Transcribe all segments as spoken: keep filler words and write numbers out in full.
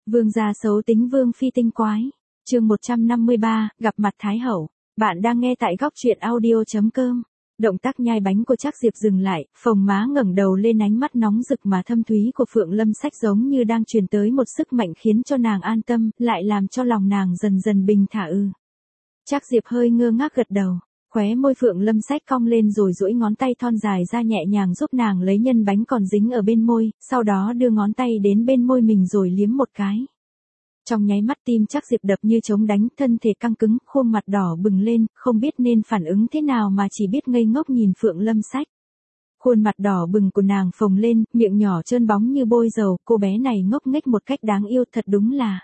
Vương gia xấu tính vương phi tinh quái. Chương một trăm năm mươi ba, gặp mặt Thái hậu. Bạn đang nghe tại góc truyện audio chấm com. Động tác nhai bánh của Trác Diệp dừng lại, phồng má ngẩng đầu lên, ánh mắt nóng rực mà thâm thúy của Phượng Lâm Sách giống như đang truyền tới một sức mạnh khiến cho nàng an tâm, lại làm cho lòng nàng dần dần bình thả ư. Trác Diệp hơi ngơ ngác gật đầu, khóe môi Phượng Lâm Sách cong lên rồi duỗi ngón tay thon dài ra nhẹ nhàng giúp nàng lấy nhân bánh còn dính ở bên môi, sau đó đưa ngón tay đến bên môi mình rồi liếm một cái. Trong nháy mắt tim Trác Diệp đập như trống đánh, thân thể căng cứng, khuôn mặt đỏ bừng lên, không biết nên phản ứng thế nào mà chỉ biết ngây ngốc nhìn Phượng Lâm Sách. Khuôn mặt đỏ bừng của nàng phồng lên, miệng nhỏ trơn bóng như bôi dầu, cô bé này ngốc nghếch một cách đáng yêu, thật đúng là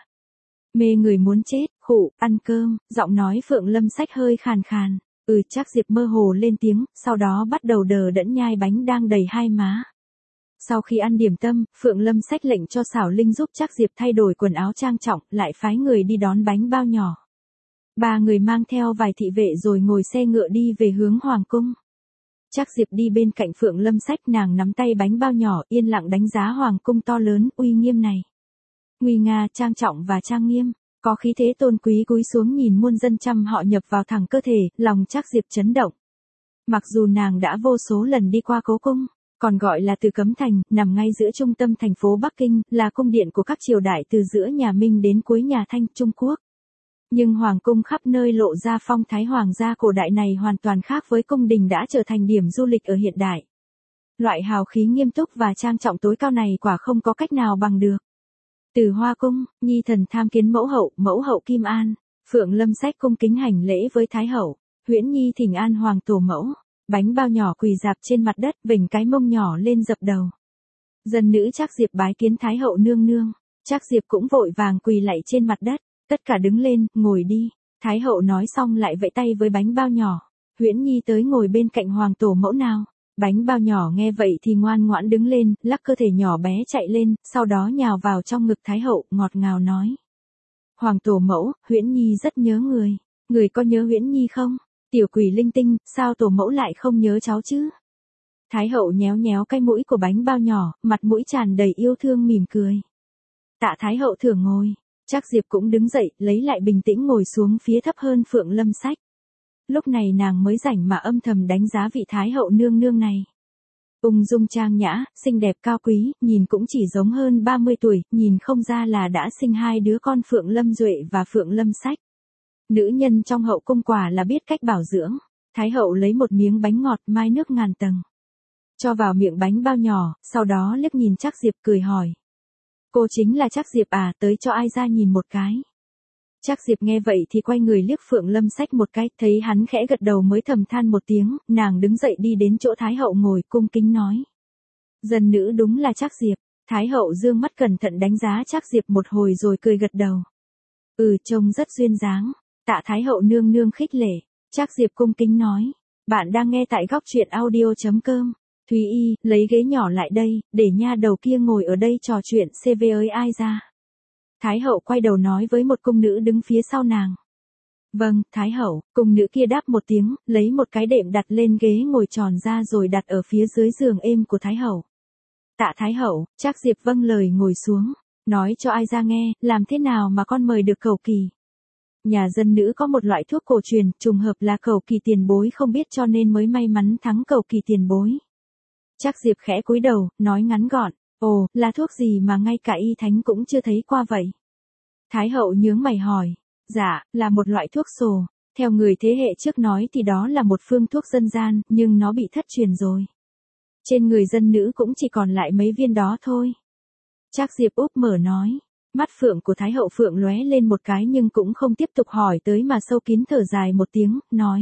mê người muốn chết. Khụ, ăn cơm, giọng nói Phượng Lâm Sách hơi khàn khàn. Ừ, Trác Diệp mơ hồ lên tiếng, sau đó bắt đầu đờ đẫn nhai bánh đang đầy hai má. Sau khi ăn điểm tâm, Phượng Lâm Sách lệnh cho Xảo Linh giúp Trác Diệp thay đổi quần áo trang trọng, lại phái người đi đón bánh bao nhỏ. Ba người mang theo vài thị vệ rồi ngồi xe ngựa đi về hướng Hoàng cung. Trác Diệp đi bên cạnh Phượng Lâm Sách, nàng nắm tay bánh bao nhỏ, yên lặng đánh giá Hoàng cung to lớn, uy nghiêm này. Nguy nga, trang trọng và trang nghiêm, có khí thế tôn quý, cúi xuống nhìn muôn dân trăm họ nhập vào thẳng cơ thể, lòng Trác Diệp chấn động. Mặc dù nàng đã vô số lần đi qua cố cung, còn gọi là Từ Cấm Thành, nằm ngay giữa trung tâm thành phố Bắc Kinh, là cung điện của các triều đại từ giữa nhà Minh đến cuối nhà Thanh, Trung Quốc. Nhưng hoàng cung khắp nơi lộ ra phong thái hoàng gia cổ đại này hoàn toàn khác với cung đình đã trở thành điểm du lịch ở hiện đại. Loại hào khí nghiêm túc và trang trọng tối cao này quả không có cách nào bằng được. Từ Hoa cung, nhi thần tham kiến mẫu hậu, mẫu hậu Kim An. Phượng Lâm Sách cung kính hành lễ với Thái hậu. Huyễn nhi thỉnh an hoàng tổ mẫu. Bánh bao nhỏ quỳ dạp trên mặt đất, vểnh cái mông nhỏ lên dập đầu. Dân nữ Trác Diệp bái kiến Thái hậu nương nương. Trác Diệp cũng vội vàng quỳ lạy trên mặt đất. Tất cả đứng lên, ngồi đi. Thái hậu nói xong lại vẫy tay với bánh bao nhỏ. Huyễn nhi tới ngồi bên cạnh hoàng tổ mẫu nào. Bánh bao nhỏ nghe vậy thì ngoan ngoãn đứng lên, lắc cơ thể nhỏ bé chạy lên, sau đó nhào vào trong ngực Thái hậu, ngọt ngào nói. Hoàng tổ mẫu, Huyễn nhi rất nhớ người. Người có nhớ Huyễn nhi không? Tiểu quỷ linh tinh, sao tổ mẫu lại không nhớ cháu chứ? Thái hậu nhéo nhéo cái mũi của bánh bao nhỏ, mặt mũi tràn đầy yêu thương mỉm cười. Tạ Thái hậu thưởng ngồi. Trác Diệp cũng đứng dậy, lấy lại bình tĩnh ngồi xuống phía thấp hơn Phượng Lâm Sách. Lúc này nàng mới rảnh mà âm thầm đánh giá vị Thái hậu nương nương này. Ung dung trang nhã, xinh đẹp cao quý, nhìn cũng chỉ giống hơn ba mươi tuổi, nhìn không ra là đã sinh hai đứa con Phượng Lâm Duệ và Phượng Lâm Sách. Nữ nhân trong hậu cung quả là biết cách bảo dưỡng. Thái hậu lấy một miếng bánh ngọt mai nước ngàn tầng, cho vào miệng bánh bao nhỏ, sau đó liếc nhìn Trác Diệp cười hỏi. Cô chính là Trác Diệp à, tới cho ai ra nhìn một cái. Trác Diệp nghe vậy thì quay người liếc Phượng Lâm Sách một cái, thấy hắn khẽ gật đầu mới thầm than một tiếng, nàng đứng dậy đi đến chỗ Thái hậu ngồi, cung kính nói. Dân nữ đúng là Trác Diệp. Thái hậu dương mắt cẩn thận đánh giá Trác Diệp một hồi rồi cười gật đầu. Ừ, trông rất duyên dáng. Tạ Thái hậu nương nương khích lệ. Trác Diệp cung kính nói. Bạn đang nghe tại góc truyện audio chấm com. Thúy Y, lấy ghế nhỏ lại đây, để nha đầu kia ngồi ở đây trò chuyện xê vê ơi ai ra. Thái hậu quay đầu nói với một cung nữ đứng phía sau nàng. Vâng, Thái hậu. Cung nữ kia đáp một tiếng, lấy một cái đệm đặt lên ghế ngồi tròn ra rồi đặt ở phía dưới giường êm của Thái hậu. Tạ Thái hậu. Trác Diệp vâng lời ngồi xuống, nói cho ai ra nghe, làm thế nào mà con mời được Cẩu Kỳ. Nhà dân nữ có một loại thuốc cổ truyền, trùng hợp là Cẩu Kỳ tiền bối không biết cho nên mới may mắn thắng Cẩu Kỳ tiền bối. Trác Diệp khẽ cúi đầu, nói ngắn gọn. Ồ, là thuốc gì mà ngay cả y thánh cũng chưa thấy qua vậy? Thái hậu nhướng mày hỏi. Dạ, là một loại thuốc sồ. Theo người thế hệ trước nói thì đó là một phương thuốc dân gian, nhưng nó bị thất truyền rồi. Trên người dân nữ cũng chỉ còn lại mấy viên đó thôi. Trác Diệp úp mở nói. Mắt phượng của Thái hậu phượng lóe lên một cái nhưng cũng không tiếp tục hỏi tới mà sâu kín thở dài một tiếng, nói.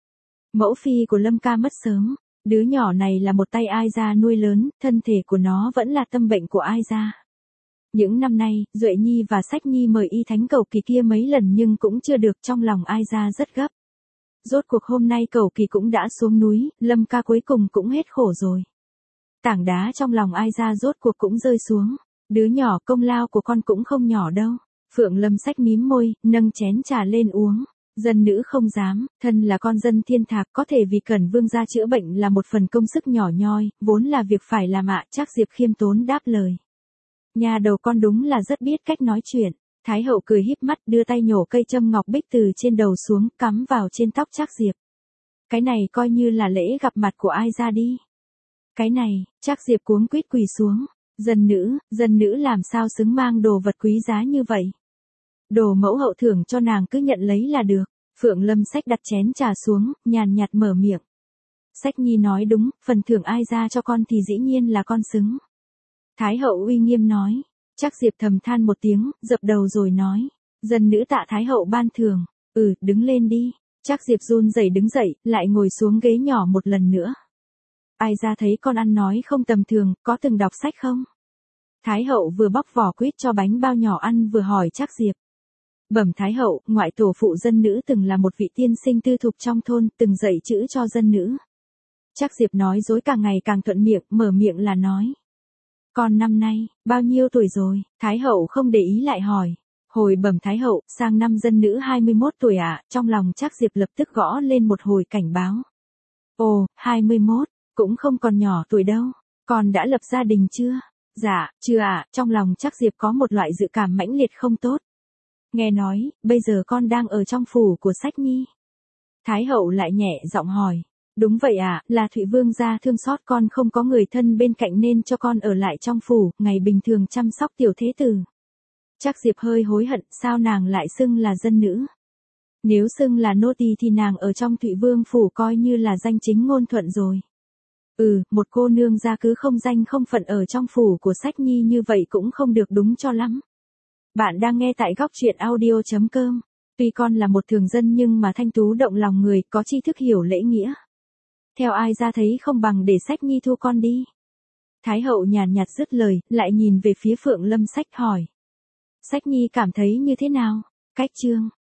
Mẫu phi của Lâm ca mất sớm. Đứa nhỏ này là một tay ai gia nuôi lớn, thân thể của nó vẫn là tâm bệnh của ai gia. Những năm nay, Duệ Nhi và Sách Nhi mời y thánh Cẩu Kỳ kia mấy lần nhưng cũng chưa được, trong lòng ai gia rất gấp. Rốt cuộc hôm nay Cẩu Kỳ cũng đã xuống núi, Lâm ca cuối cùng cũng hết khổ rồi. Tảng đá trong lòng ai gia rốt cuộc cũng rơi xuống. Đứa nhỏ công lao của con cũng không nhỏ đâu. Phượng Lâm Sách mím môi, nâng chén trà lên uống. Dân nữ không dám, thân là con dân thiên thạc có thể vì Cẩn vương gia chữa bệnh là một phần công sức nhỏ nhoi, vốn là việc phải làm ạ. Trác Diệp khiêm tốn đáp lời. Nhà đầu con đúng là rất biết cách nói chuyện. Thái hậu cười híp mắt đưa tay nhổ cây châm ngọc bích từ trên đầu xuống cắm vào trên tóc Trác Diệp. Cái này coi như là lễ gặp mặt của ai ra đi. Cái này, Trác Diệp cuống quýt quỳ xuống. Dân nữ, dân nữ làm sao xứng mang đồ vật quý giá như vậy. Đồ mẫu hậu thưởng cho nàng cứ nhận lấy là được. Phượng Lâm Sách đặt chén trà xuống, nhàn nhạt mở miệng. Sách Nhi nói đúng, phần thưởng ai ra cho con thì dĩ nhiên là con xứng. Thái hậu uy nghiêm nói. Trác Diệp thầm than một tiếng, dập đầu rồi nói. Dân nữ tạ Thái hậu ban thưởng. Ừ, đứng lên đi. Trác Diệp run rẩy đứng dậy, lại ngồi xuống ghế nhỏ một lần nữa. Ai ra thấy con ăn nói không tầm thường, có từng đọc sách không? Thái hậu vừa bóc vỏ quýt cho bánh bao nhỏ ăn vừa hỏi Trác Diệp. Bẩm Thái hậu, ngoại tổ phụ dân nữ từng là một vị tiên sinh tư thục trong thôn, từng dạy chữ cho dân nữ. Trác Diệp nói dối càng ngày càng thuận miệng, mở miệng là nói. Con năm nay, bao nhiêu tuổi rồi? Thái hậu không để ý lại hỏi. Hồi bẩm Thái hậu, sang năm dân nữ hai mươi mốt tuổi ạ, à, trong lòng Trác Diệp lập tức gõ lên một hồi cảnh báo. Ồ, hai mươi mốt, cũng không còn nhỏ tuổi đâu, con đã lập gia đình chưa? Dạ, chưa ạ, à, trong lòng Trác Diệp có một loại dự cảm mãnh liệt không tốt. Nghe nói, bây giờ con đang ở trong phủ của Sách Nhi. Thái hậu lại nhẹ giọng hỏi. Đúng vậy ạ, à, là Thụy Vương gia thương xót con không có người thân bên cạnh nên cho con ở lại trong phủ, ngày bình thường chăm sóc tiểu thế tử. Trác Diệp hơi hối hận, sao nàng lại xưng là dân nữ? Nếu xưng là nô tỳ thì nàng ở trong Thụy Vương phủ coi như là danh chính ngôn thuận rồi. Ừ, một cô nương gia cứ không danh không phận ở trong phủ của Sách Nhi như vậy cũng không được đúng cho lắm. Bạn đang nghe tại góc truyện audio chấm com. Tuy con là một thường dân nhưng mà thanh tú động lòng người, có tri thức hiểu lễ nghĩa. Theo ai ra thấy không bằng để Sách Nhi thu con đi. Thái hậu nhàn nhạt dứt lời, lại nhìn về phía Phượng Lâm Sách hỏi. Sách Nhi cảm thấy như thế nào? Cách chương.